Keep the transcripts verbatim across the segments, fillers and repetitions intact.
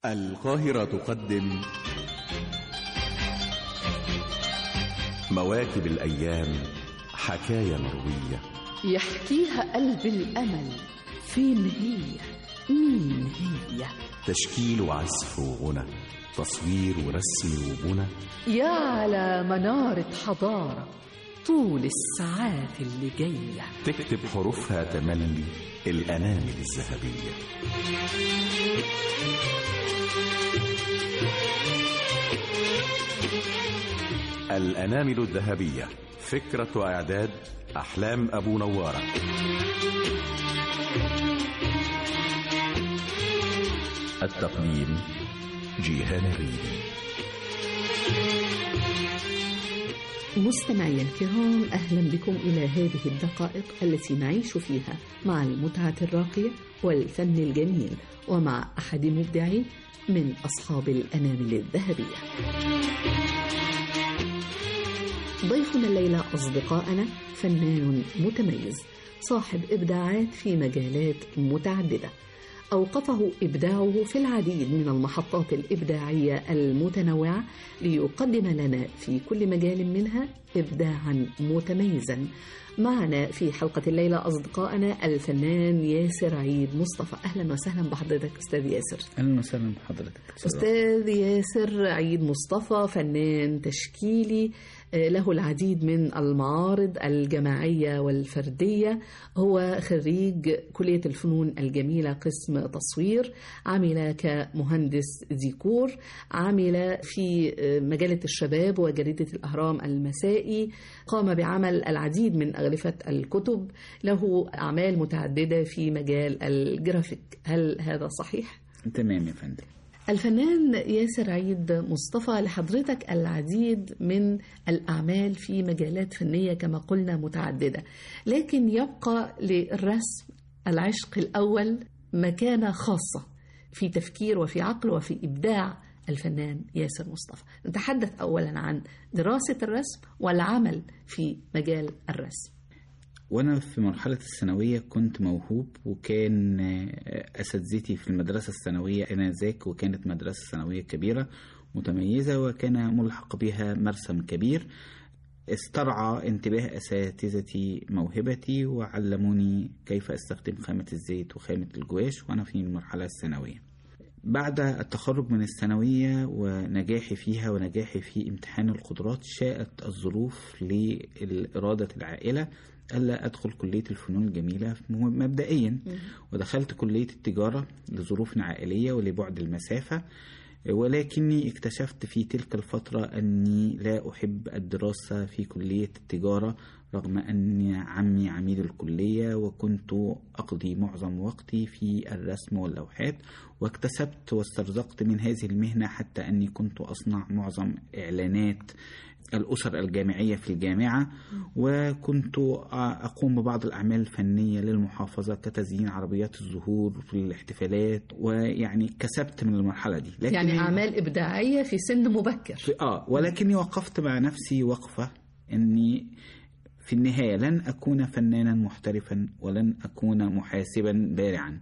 القاهرة تقدم مواكب الأيام، حكاية مروية يحكيها قلب الأمل. فين هي؟ مين هي؟ تشكيل وعزف وغنى، تصوير ورسم وبنى، يا على منارة حضارة طول الساعات اللي جاية تكتب حروفها تملي الأنامل الذهبية. الأنامل الذهبية، فكرة وإعداد أحلام أبو نوارة. التقديم جيهان الريدي. مستمعي الكرام، أهلا بكم إلى هذه الدقائق التي نعيش فيها مع المتعة الراقية والفن الجميل ومع أحد مبدعي من أصحاب الأنامل الذهبية. ضيفنا الليلة أصدقائنا فنان متميز صاحب إبداعات في مجالات متعددة، أوقفه إبداعه في العديد من المحطات الإبداعية المتنوعة ليقدم لنا في كل مجال منها إبداعا متميزا. معنا في حلقة الليلة أصدقائنا الفنان ياسر عيد مصطفى. أهلا وسهلا بحضرتك أستاذ ياسر. أهلا وسهلا بحضرتك أستاذ ياسر عيد مصطفى، فنان تشكيلي له العديد من المعارض الجماعية والفردية. هو خريج كلية الفنون الجميلة قسم تصوير، عمل كمهندس ديكور، عمل في مجلة الشباب وجريدة الأهرام المسائي، قام بعمل العديد من أغلفة الكتب، له أعمال متعددة في مجال الجرافيك. هل هذا صحيح؟ تمام يا فندم. الفنان ياسر عيد مصطفى، لحضرتك العديد من الأعمال في مجالات فنية كما قلنا متعددة، لكن يبقى للرسم العشق الأول مكانة خاصة في تفكير وفي عقل وفي إبداع الفنان ياسر مصطفى. نتحدث أولا عن دراسة الرسم والعمل في مجال الرسم. وأنا في مرحلة الثانوية كنت موهوب، وكان أساتذتي في المدرسة الثانوية آنذاك، وكانت مدرسة ثانوية كبيرة متميزة وكان ملحق بها مرسم كبير. استرعى انتباه أساتذتي موهبتي وعلموني كيف أستخدم خامة الزيت وخامة الجواش وأنا في المرحلة الثانوية. بعد التخرج من الثانوية ونجاحي فيها ونجاحي في امتحان القدرات، شاءت الظروف لإرادة العائلة ألا أدخل كلية الفنون الجميلة مبدئيا، ودخلت كلية التجارة لظروف عائلية ولبعد المسافة، ولكني اكتشفت في تلك الفترة أني لا أحب الدراسة في كلية التجارة رغم أن عمي عميد الكلية، وكنت أقضي معظم وقتي في الرسم واللوحات، واكتسبت واسترزقت من هذه المهنة حتى أني كنت أصنع معظم إعلانات الأسر الجامعية في الجامعة، وكنت أقوم ببعض الأعمال الفنية للمحافظة كتزيين عربيات الزهور في الاحتفالات، ويعني كسبت من المرحلة دي. لكن يعني أعمال إبداعية في سن مبكر. في آه ولكني وقفت مع نفسي وقفة أني في النهاية لن أكون فنانا محترفا ولن أكون محاسبا بارعا،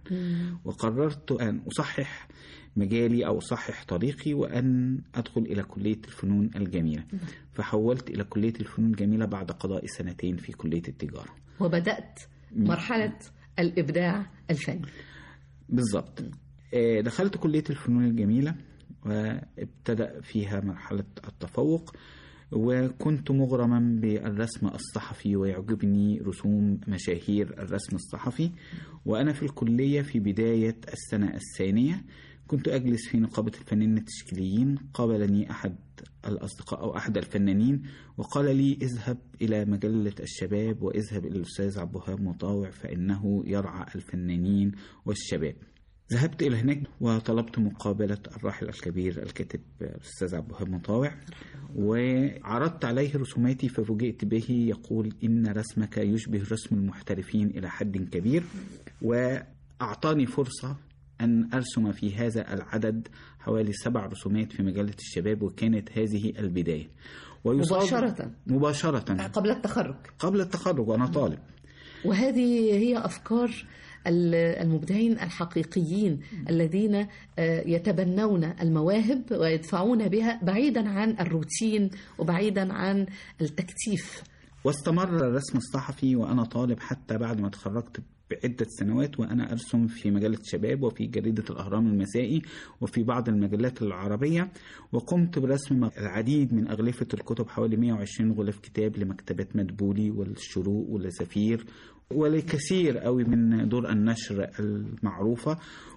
وقررت أن أصحح مجالي أو أصحح طريقي وأن أدخل إلى كلية الفنون الجميلة. فحولت إلى كلية الفنون الجميلة بعد قضاء سنتين في كلية التجارة، وبدأت مرحلة الإبداع الفني. بالضبط. دخلت كلية الفنون الجميلة وابتدأ فيها مرحلة التفوق، وكنت مغرما بالرسم الصحفي ويعجبني رسوم مشاهير الرسم الصحفي. وأنا في الكلية في بداية السنة الثانية كنت أجلس في نقابة الفنانين التشكيليين. قابلني أحد الأصدقاء أو أحد الفنانين وقال لي: اذهب إلى مجلة الشباب واذهب إلى الأستاذ عبد الوهاب مطاوع فإنه يرعى الفنانين والشباب. ذهبت إلى هناك وطلبت مقابلة الراحل الكبير الكاتب الأستاذ عبد الوهاب مطاوع، وعرضت عليه رسوماتي ففوجئت به يقول: إن رسمك يشبه رسم المحترفين إلى حد كبير، وأعطاني فرصة أن أرسم في هذا العدد حوالي سبع رسومات في مجلة الشباب، وكانت هذه البداية. مباشرة مباشرة قبل التخرج قبل التخرج وأنا طالب. وهذه هي أفكار المبدعين الحقيقيين الذين يتبنون المواهب ويدفعون بها بعيدا عن الروتين وبعيدا عن التكتيف. واستمر الرسم الصحفي وأنا طالب حتى بعد ما تخرجت بعدة سنوات، وأنا أرسم في مجلة شباب وفي جريدة الأهرام المسائي وفي بعض المجلات العربية، وقمت برسم العديد من أغلفة الكتب، حوالي مئة وعشرين غلاف كتاب لمكتبات مدبولي والشروق والزفير، ولكثير قوي من دور النشر المعروفة،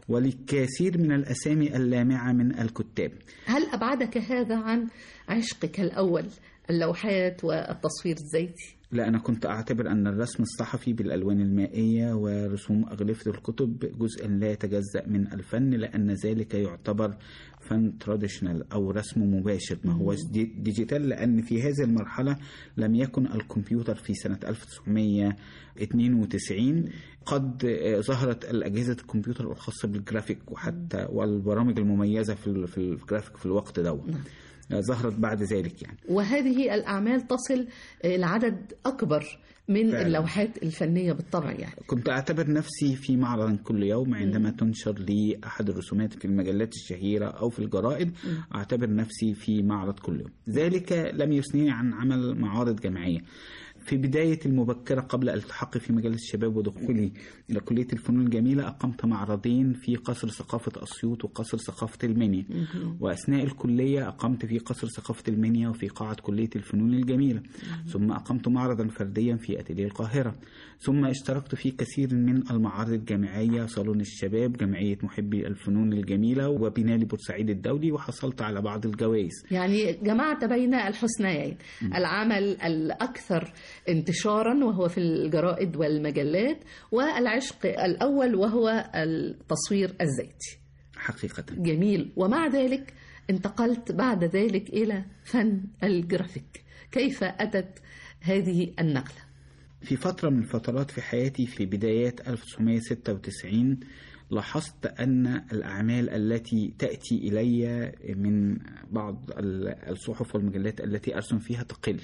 ولكثير من الأسامي اللامعة من الكتاب. هل أبعدك هذا عن عشقك الأول، اللوحات والتصوير الزيتي؟ لا، أنا كنت أعتبر أن الرسم الصحفي بالألوان المائية ورسوم أغلفة الكتب جزء لا يتجزأ من الفن، لأن ذلك يعتبر فن تراديشنال أو رسم مباشر ما هو ديجيتال، لأن في هذه المرحلة لم يكن الكمبيوتر في سنة ألف وتسعمائة واثنين وتسعين قد ظهرت الأجهزة الكمبيوتر الخاصة بالجرافيك وحتى والبرامج المميزة في الجرافيك في الوقت ده ظهرت بعد ذلك يعني. وهذه الأعمال تصل لعدد أكبر من فعلا. اللوحات الفنية بالطبع يعني. كنت أعتبر نفسي في معرض كل يوم عندما م. تنشر لي أحد الرسومات في المجلات الشهيرة أو في الجرائد، م. أعتبر نفسي في معرض كل يوم. ذلك لم يثنيني عن عمل معارض جماعية. في بداية المبكرة قبل التحاقي في مجلس الشباب ودخولي إلى كلية الفنون الجميلة، أقمت معرضين في قصر ثقافة أسيوط وقصر ثقافة المنيا، وأثناء الكلية أقمت في قصر ثقافة المنيا وفي قاعة كلية الفنون الجميلة، ثم أقمت معرضا فرديا في أتيليه القاهرة، ثم اشتركت في كثير من المعارض الجامعية، صالون الشباب، جمعية محبي الفنون الجميلة، وبنالي بورسعيد الدولي، وحصلت على بعض الجوائز. يعني جمعت بين الحسنيين، العمل الأكثر انتشارا وهو في الجرائد والمجلات، والعشق الأول وهو التصوير الزيتي. حقيقة جميل. ومع ذلك انتقلت بعد ذلك إلى فن الجرافيك. كيف أتت هذه النقلة؟ في فترة من الفترات في حياتي في بدايات ألف وتسعمائة وستة وتسعين لاحظت أن الأعمال التي تأتي إلي من بعض الصحف والمجلات التي أرسم فيها تقل،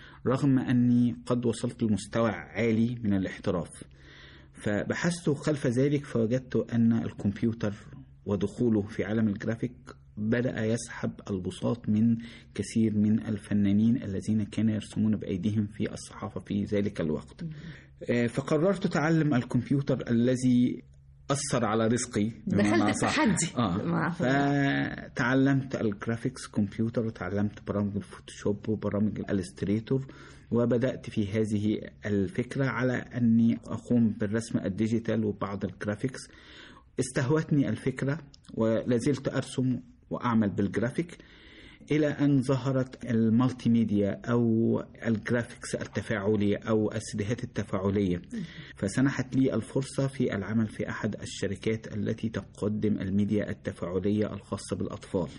رغم أني قد وصلت لمستوى عالي من الاحتراف. فبحثت خلف ذلك فوجدت أن الكمبيوتر ودخوله في عالم الجرافيك بدأ يسحب البساط من كثير من الفنانين الذين كانوا يرسمون بأيديهم في الصحافة في ذلك الوقت. فقررت تعلم الكمبيوتر الذي أثر على رزقي. دخلت التحدي. آه. فتعلمت الجرافيكس كمبيوتر وتعلمت برامج الفوتوشوب وبرامج الالستريتور، وبدأت في هذه الفكرة على أني أقوم بالرسم الديجيتال وبعض الجرافيكس. استهوتني الفكرة ولازلت أرسم وأعمل بالجرافيك إلى أن ظهرت المالتي ميديا أو الجرافيكس التفاعلية أو السيديهات التفاعلية، فسنحت لي الفرصة في العمل في أحد الشركات التي تقدم الميديا التفاعلية الخاصة بالأطفال،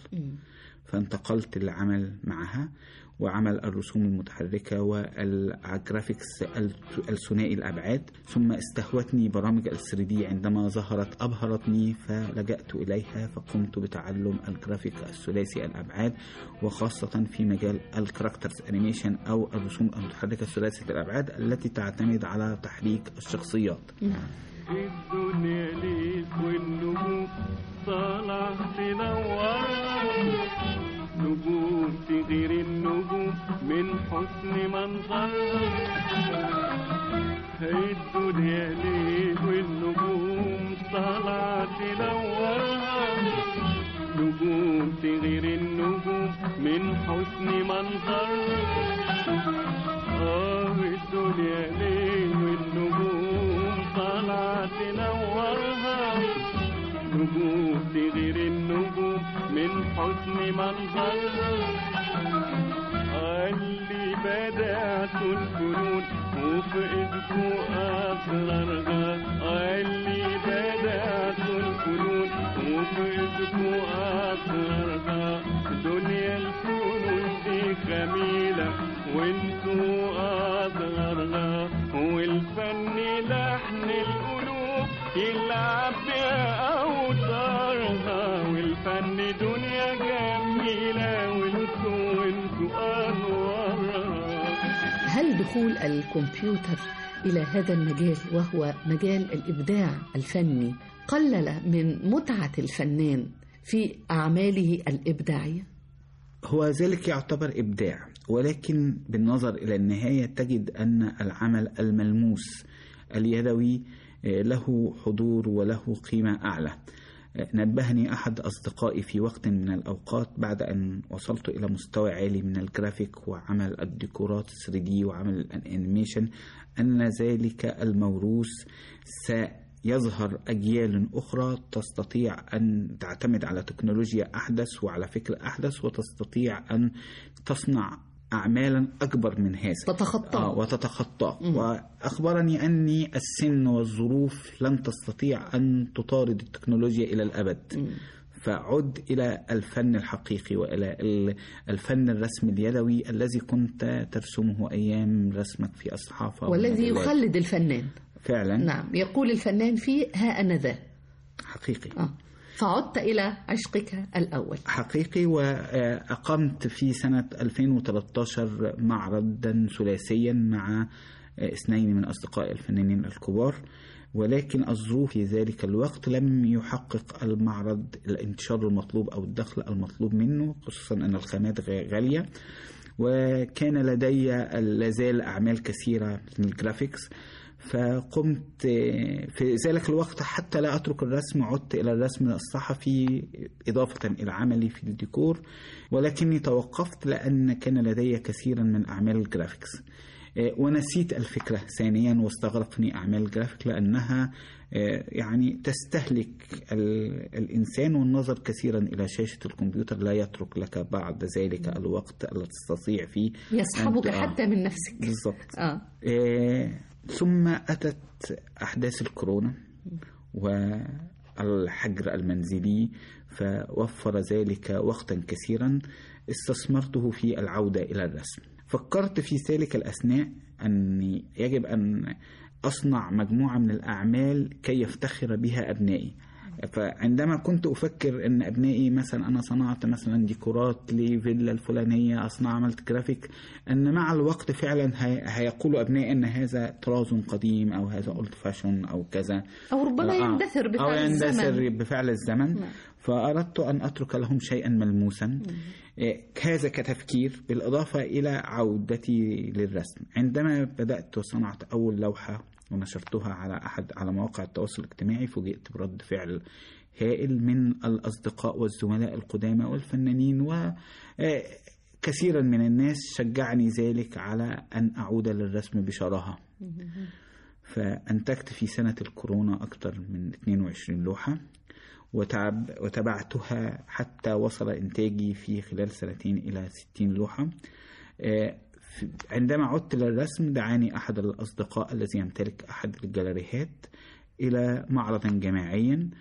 فانتقلت للعمل معها وعمل الرسوم المتحركة والجرافيكس الثنائي الأبعاد. ثم استهوتني برامج ال ثري دي عندما ظهرت أبهرتني فلجأت إليها، فقمت بتعلم الجرافيك الثلاثي الأبعاد، وخاصة في مجال الكاركترز أنيميشن أو الرسوم المتحركة الثلاثية الأبعاد التي تعتمد على تحريك الشخصيات. الدنيا ليك والنجوم طالعة تنور، نجوم تغير النجوم من حسن منظرها. الدنيا ليك والنجوم طالعة تنورها، نجوم تغير النجوم من حسن منظرها. آه الدنيا ليك والنجوم طالعة تنورها، نجوم تغير النجوم من حسن منظرها. اللي بدأت الفنون وفي إيدكوا أسرارها، اللي بدأت الفنون وفي إيدكوا أسرارها. دنيا الفنون دي جميلة وانتوا أصغرها، والفن لحن القلوب يلعب بأوتارها، والفن دنيا جميلة وانتوا وانتوا أنوارها. هل دخول الكمبيوتر إلى هذا المجال وهو مجال الإبداع الفني قلل من متعة الفنان في أعماله الإبداعية؟ هو ذلك يعتبر إبداع، ولكن بالنظر إلى النهاية تجد أن العمل الملموس اليدوي له حضور وله قيمة أعلى. نبهني أحد أصدقائي في وقت من الأوقات بعد أن وصلت إلى مستوى عالي من الجرافيك وعمل الديكورات ثري دي وعمل الأنيميشن أن ذلك الموروث سيظهر أجيال أخرى تستطيع أن تعتمد على تكنولوجيا أحدث وعلى فكر أحدث وتستطيع أن تصنع أعمالا أكبر من هذا تتخطى آه وتتخطى وأخبرني أني السن والظروف لن تستطيع أن تطارد التكنولوجيا إلى الأبد. م. فعد إلى الفن الحقيقي وإلى الفن الرسم اليدوي الذي كنت ترسمه أيام رسمك في الصحافة والذي يخلد الفنان فعلا. نعم، يقول الفنان فيه ها أنا ذا حقيقي. آه. فعدت إلى عشقك الأول حقيقي. وأقمت في سنة ألفين وثلاثة عشر معرضا ثلاثيا مع اثنين من أصدقاء الفنانين الكبار، ولكن الظروف في ذلك الوقت لم يحقق المعرض الانتشار المطلوب أو الدخل المطلوب منه، خصوصا أن الخامات غالية، وكان لدي لازال أعمال كثيرة من الجرافيكس. فقمت في ذلك الوقت حتى لا أترك الرسم عدت إلى الرسم الصحفي إضافة إلى عملي في الديكور، ولكني توقفت لأن كان لدي كثيرا من أعمال الجرافيكس ونسيت الفكرة ثانيا، واستغرقني أعمال الجرافيك لأنها يعني تستهلك الإنسان، والنظر كثيرا إلى شاشة الكمبيوتر لا يترك لك بعد ذلك الوقت الذي تستطيع فيه يسحبك حتى من نفسك. بالضبط. آه. آه ثم أتت أحداث الكورونا والحجر المنزلي، فوفر ذلك وقتا كثيرا استثمرته في العودة إلى الرسم. فكرت في ذلك الأثناء أني يجب أن أصنع مجموعة من الأعمال كي يفتخر بها أبنائي. فعندما كنت أفكر أن أبنائي مثلا أنا صنعت مثلا ديكورات لفيلا الفلانية، أصنع عملت جرافيك، أن مع الوقت فعلا هيقولوا أبنائي أن هذا طراز قديم أو هذا أولد فاشون أو كذا، أو ربما يندثر بفعل أو يندثر الزمن. بفعل الزمن. م. فأردت أن أترك لهم شيئا ملموسا. م. هذا كتفكير بالإضافة إلى عودتي للرسم. عندما بدأت وصنعت أول لوحة ونشرتها على أحد على مواقع التواصل الاجتماعي، فوجئت برد فعل هائل من الأصدقاء والزملاء القدامى والفنانين، وكثيرا من الناس شجعني ذلك على أن أعود للرسم بشراهة. فأنتجت في سنة الكورونا أكثر من اثنين وعشرين لوحة، وتعب وتبعتها حتى وصل إنتاجي في خلال سنتين إلى ستين لوحة. عندما عدت للرسم دعاني أحد الأصدقاء الذي يمتلك أحد الجاليريات إلى معرضا جماعيا،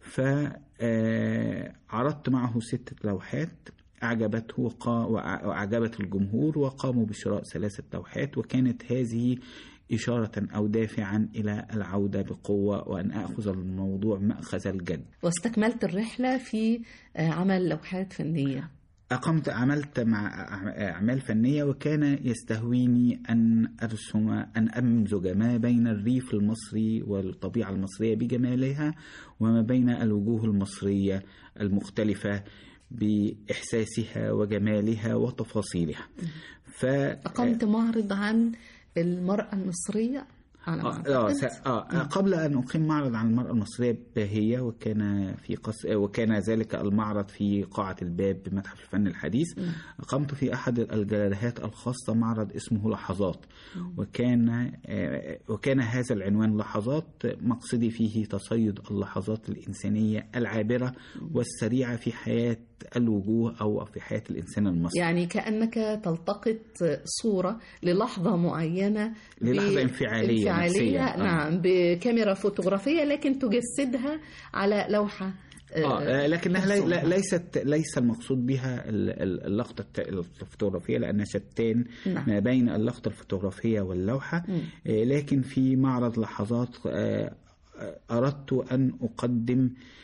فعرضت معه ستة لوحات أعجبته وأعجبت الجمهور، وقاموا بشراء ثلاثة لوحات، وكانت هذه إشارة أو دافعا إلى العودة بقوة وأن أخذ الموضوع مأخذ الجد. واستكملت الرحلة في عمل لوحات فنية. أقمت عملت مع أعمال فنية، وكان يستهويني أن أرسم أن أمزج ما بين الريف المصري والطبيعة المصرية بجمالها، وما بين الوجوه المصرية المختلفة بإحساسها وجمالها وتفاصيلها. فأقمت معرض عن المرأة المصرية على آه, آه قبل أن أقيم معرض عن المرأة المصرية باهية، وكان في قص... وكان ذلك المعرض في قاعة الباب بمتحف الفن الحديث. م. قمت في أحد الجاليريات الخاصة معرض اسمه لحظات، م. وكان آه وكان هذا العنوان لحظات، مقصدي فيه تصيد اللحظات الإنسانية العابرة م. والسريعة في حياة الوجوه أو في حياة الإنسان المصري. يعني كأنك تلتقط صورة للحظة معينة، للحظة انفعالية, انفعالية نعم آه. بكاميرا فوتوغرافية، لكن تجسدها على لوحة. آه لكنها لي ليست ليس المقصود بها اللقطة الفوتوغرافية، لأنها شتان نعم. ما بين اللقطة الفوتوغرافية واللوحة. م. آه لكن في معرض لحظات آه أردت أن أقدم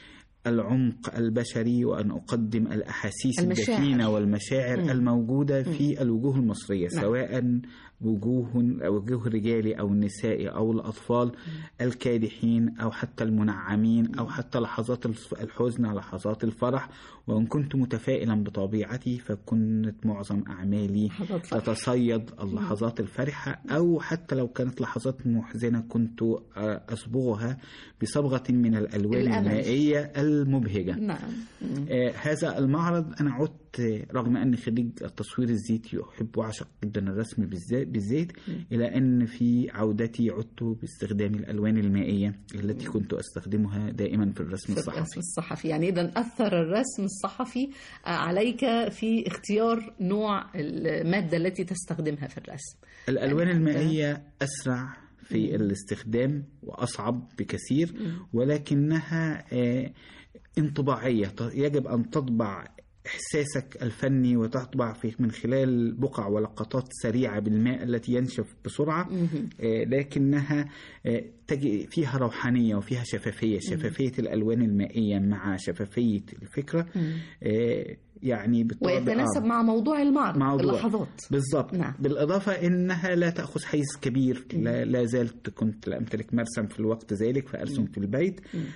العمق البشري وأن أقدم الأحاسيس المشاعر. الدفينة والمشاعر م. الموجودة م. في الوجوه المصرية، نعم. سواء وجوه وجوه رجالي أو النسائي أو الأطفال م. الكادحين أو حتى المنعمين أو حتى لحظات الحزن لحظات الفرح. وإن كنت متفائلا بطبيعتي فكنت معظم أعمالي تتصيد اللحظات الفرحة، أو حتى لو كانت لحظات محزنة كنت أصبغها بصبغة من الألوان الأمل. المائية المبهجة. نعم. آه هذا المعرض أنا عدت رغم أني خريج التصوير الزيتي أحب وأعشق جدا الرسم بالزيت، إلى أن في عودتي عدت باستخدام الألوان المائية التي كنت أستخدمها دائما في الرسم الصحفي. الرسم الصحفي يعني إذا أثر الرسم الصحفي عليك في اختيار نوع المادة التي تستخدمها في الرسم. الألوان يعني المائية أسرع في الاستخدام وأصعب بكثير، ولكنها انطباعية، يجب أن تطبع إحساسك الفني وتطبع في من خلال بقع ولقطات سريعة بالماء التي ينشف بسرعة، لكنها تجي فيها روحانية وفيها شفافية. شفافية الألوان المائية مع شفافية الفكرة يعني ويتناسب مع موضوع المعرض موضوع. اللحظات بالضبط. نعم. بالإضافة إنها لا تأخذ حيز كبير. لا, لا زلت كنت لا أمتلك مرسم في الوقت ذلك فأرسم في البيت،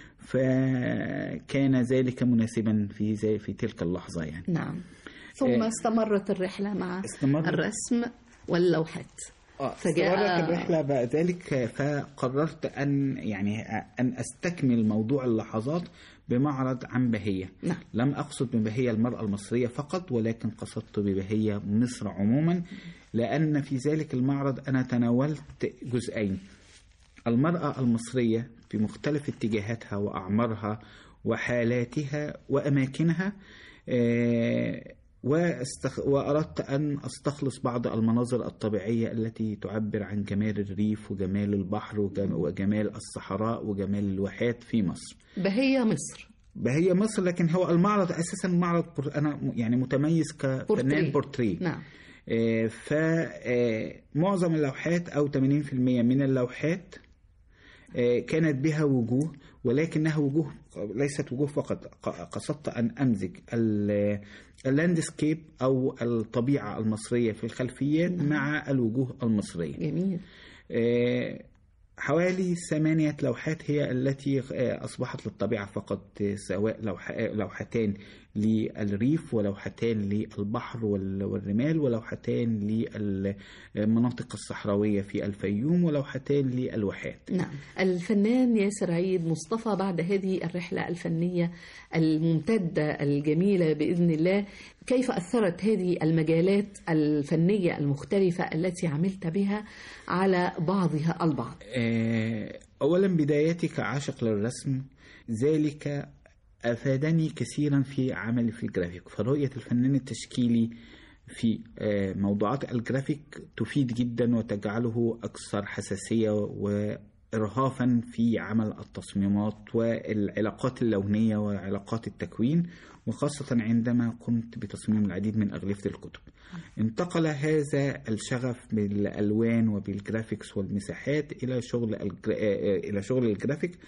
فكان ذلك مناسبا في زي في تلك اللحظة يعني. نعم. ثم آه استمرت الرحلة مع استمر... الرسم واللوحات. آه فجاء الرحلة بعد ذلك، فقررت أن يعني أن أستكمل موضوع اللحظات بمعرض عن بهية. نعم. لم أقصد ببهية المرأة المصرية فقط، ولكن قصدت ببهية مصر عموما، لأن في ذلك المعرض أنا تناولت جزئين: المرأة المصرية في مختلف اتجاهاتها وأعمارها وحالاتها وأماكنها، وأردت أن أستخلص بعض المناظر الطبيعية التي تعبر عن جمال الريف وجمال البحر وجمال الصحراء وجمال الواحات في مصر. بهية مصر بهية مصر لكن هو المعرض أساسا معرض أنا يعني متميز كفنان بورتري. نعم. فمعظم اللوحات أو ثمانين بالمئة من اللوحات كانت بها وجوه، ولكنها وجوه ليست وجوه فقط. قصدت أن أمزج اللاندسكيب أو الطبيعة المصرية في الخلفيات مع الوجوه المصرية. جميل. حوالي ثمانية لوحات هي التي أصبحت للطبيعة فقط، سواء لوحتان للريف ولوحتان للبحر والرمال ولوحتان للمناطق الصحراوية في الفيوم ولوحتان للواحات. نعم. الفنان ياسر عيد مصطفى بعد هذه الرحلة الفنية الممتدة الجميلة بإذن الله، كيف أثرت هذه المجالات الفنية المختلفة التي عملت بها على بعضها البعض؟ أولا بدايتي كعاشق للرسم ذلك أفادني كثيرا في عملي في الجرافيك، فرؤية الفنان التشكيلي في موضوعات الجرافيك تفيد جدا وتجعله أكثر حساسية وإرهافا في عمل التصميمات والعلاقات اللونية وعلاقات التكوين، وخاصة عندما قمت بتصميم العديد من أغلفة الكتب. انتقل هذا الشغف بالألوان وبالجرافيكس والمساحات إلى شغل إلى شغل الجرافيك،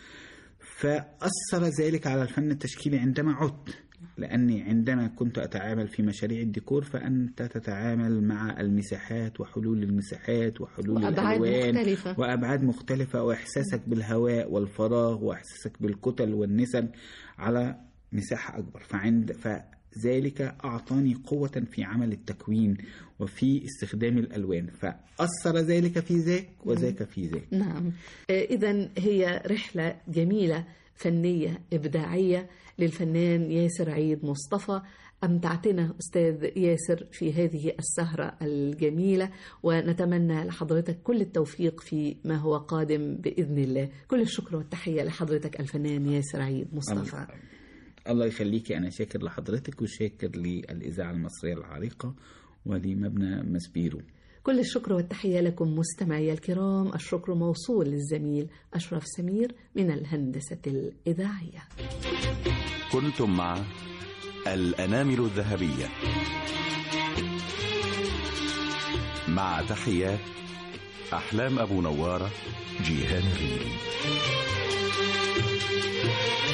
فأثر ذلك على الفن التشكيلي عندما عدت، لأني عندما كنت أتعامل في مشاريع الديكور فأنت تتعامل مع المساحات وحلول المساحات وحلول وأبعاد الألوان مختلفة. وأبعاد مختلفة وإحساسك بالهواء والفراغ وإحساسك بالكتل والنسب على مساحة أكبر، فعند فذلك أعطاني قوة في عمل التكوين وفي استخدام الألوان، فأثر ذلك في ذاك وذاك في ذاك. نعم. إذن هي رحلة جميلة فنية إبداعية للفنان ياسر عيد مصطفى. أمتعتنا أستاذ ياسر في هذه السهرة الجميلة، ونتمنى لحضرتك كل التوفيق في ما هو قادم بإذن الله. كل الشكر والتحية لحضرتك الفنان ياسر عيد مصطفى. الله يخليكي، أنا شاكر لحضرتك وشاكر للإذاعة المصرية العريقة ولمبنى مسبيرو. كل الشكر والتحية لكم مستمعي الكرام. الشكر موصول للزميل أشرف سمير من الهندسة الإذاعية. كنتم مع الأنامل الذهبية مع تحيات أحلام أبو نوارة، جيهان الريدي.